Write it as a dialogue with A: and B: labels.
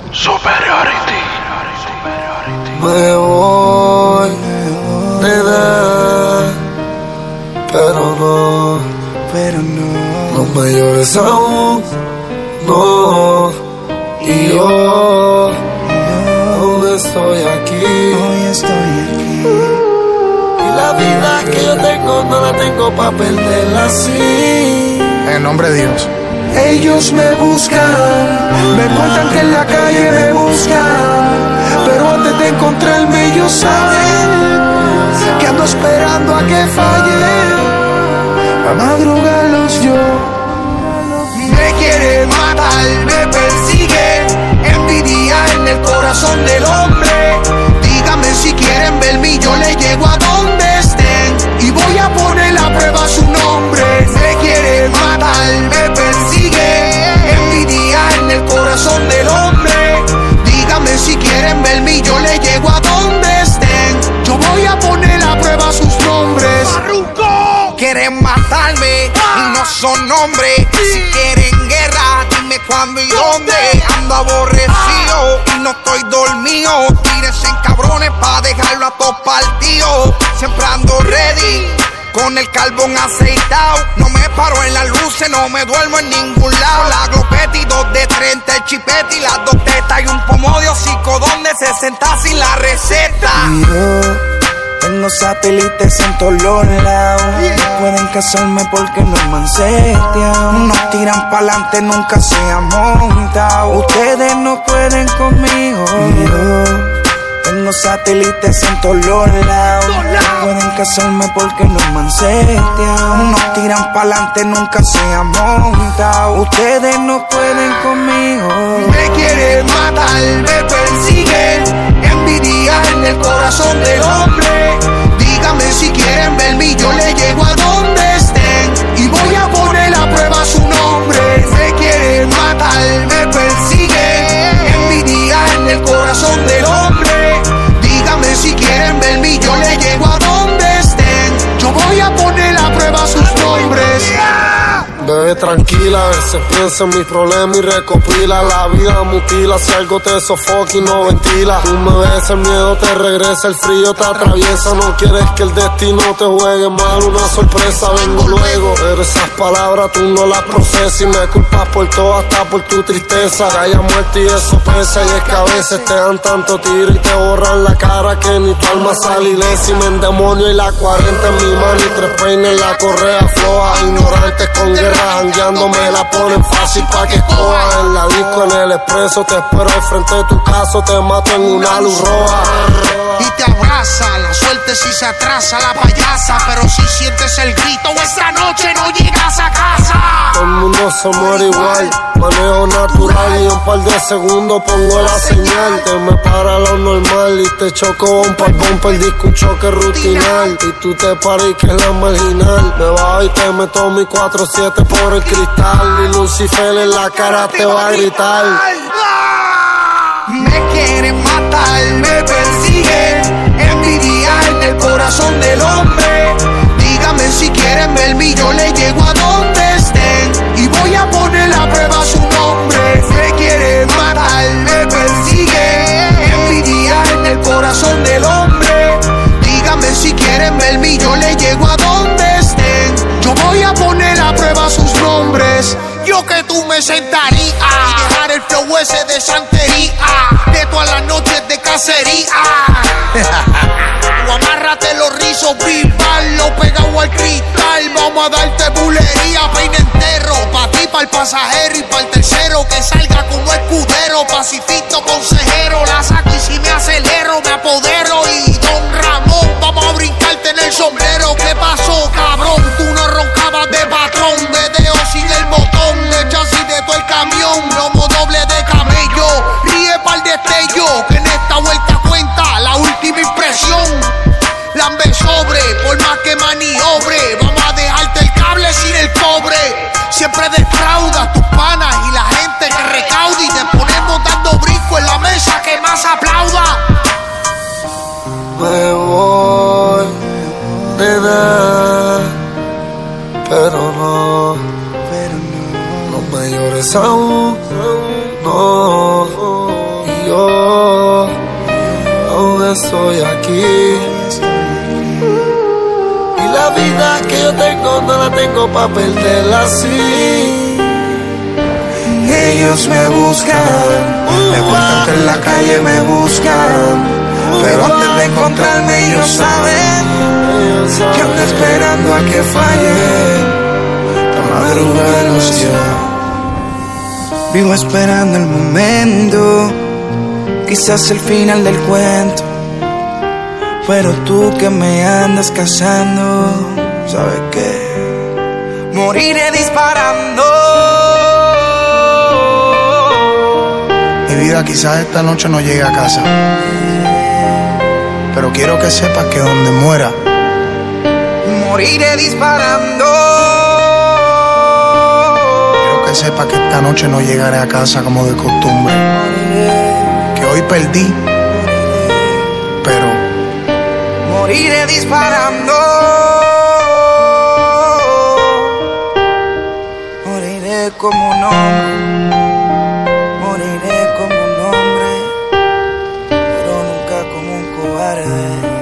A: Superiority.
B: Me voy de edad, pero no, no me llores aún, no. Y yo aún estoy aquí. Y la vida que yo tengo no la tengo pa' perderla así.
C: En nombre de Dios.
B: Ellos me buscan, me cuentan que en la calle me buscan, pero antes de encontrarme ellos saben que ando esperando a que falle, a madrugarlos yo.
D: Me quieren matar, me persiguen, envidia en el corazón del hombre. Díganme si quieren verme y yo les llego a donde estén y voy a poner a prueba su nombre. Me quieren matar, me persiguen, envidia en el corazón del hombre. Díganme si quieren verme y yo les llego a donde estén. Yo voy a poner a prueba sus nombres. Quieren matarme y no son hombres. Si quieren guerra, dime cuándo y dónde. Ando aborrecido y no estoy dormido. Tírense en cabrones pa' dejarlo a todos partidos. Siempre ando ready, con el carbón aceitado. No me paro en las luces, no me duermo en ningún lado. La glopeti, 2 de 30, el chipete y las 2 tetas. Y un pomo de hocico donde se senta sin la receta.
E: Tengo satélites en todos los lados. No pueden casarme porque no me han seteado. Nos tiran pa'lante, nunca se han montado. Ustedes no pueden conmigo. Tengo satélites en todos los lados. No pueden casarme porque no me han seteado. Nos tiran pa'lante, nunca se han montado. Ustedes no pueden conmigo.
D: Me quieren matar, me persiguen, envidia en el corazón del hombre. Díganme si quieren verme y yo les llego a donde estén y voy a poner a prueba su nombre. Me quieren matar, me persiguen, envidia en el corazón del hombre. Díganme si quieren verme y yo les llego a donde estén. Yo voy a poner a prueba sus nombres.
B: Bebé tranquila, a ver si piensa en mis problemas y recopila. La vida mutila, si algo te sofoca y no ventila. Tú me ves, el miedo te regresa, el frío te atraviesa. No quieres que el destino te juegue mal, una sorpresa vengo luego. Pero esas palabras tú no las procesas y me culpas por todo, hasta por tu tristeza. Que haya muerte y eso pesa, y es que a veces te dan tanto tiro y te borran la cara que ni tu alma sale ilesa. Y me endemonio y la 40 en mi mano y 3 peines en la correa floja. Ignorantes con guerra jangueando me la ponen fácil pa' que coja. En la disco, en el expreso, te espero al frente de tu casa, te mato en una luz roja.
D: Y te abraza, la suerte si se atrasa, la payasa. Pero si sientes el grito, esta noche no llegas a casa.
B: Todo el mundo se muere igual, manejo natural y en un par de segundos pongo la señal. Te me para lo normal y te choco bumper, disco un choque rutinal. Y tú te paras y que es la marginal. Me bajo y te meto mi 4-7 por el cristal. Y Lucifer en la cara te va a gritar.
D: Me quieren matar, me persiguen, envidia en el corazón del hombre. Díganme si quieren verme y yo les llego a donde estén y voy a poner a prueba su nombre. Me quieren matar, me persiguen, envidia en el corazón del hombre. Díganme si quieren verme y yo les llego a donde estén. Yo voy a poner a prueba sus nombres. Yo que tú me sentaría y dejar el flow ese de santería, de todas las noches de cacería. O amárrate los rizos, lo pegado al cristal. Vamos a darte bulería, peine entero. Pa' ti, pa' el pasajero y pa' el tercero. Que salga como escudero, pacifista consejero. La saco y si me acelero, me apodero. Y Don Ramón, vamos a brincarte en el sombrero. ¿Qué pasó, cabrón? Tú no roncabas de patrón, de dedo sin el botón, de chasis de todo el camión, lomo doble de camello. Ríe pa'l destello, que en esta vuelta cuenta la última impresión. Lambe sobre, por más que maniobre. Vamos a dejarte el cable sin el cobre. Siempre defraudas tus panas y la gente que recauda. Y te ponemos dando brinco en la mesa que más aplauda.
B: Me voy de edad, pero no, no me llores aún, no. estoy aquí. Y la vida que yo tengo no la tengo pa' perderla así.
E: Ellos me buscan, me cuentan que en la calle me buscan, pero antes de encontrarme ellos saben que ando esperando a que falle la madrugada de los días. Vivo esperando el momento, quizás el final del cuento, pero tú que me andas cazando, ¿sabes qué? Moriré disparando.
A: Mi vida, quizás esta noche no llegue a casa, pero quiero que sepas que donde muera,
E: moriré disparando.
A: Quiero que sepas que esta noche no llegaré a casa como de costumbre, que hoy perdí, pero
E: moriré disparando. Moriré como un hombre, moriré como un hombre, pero nunca como un cobarde.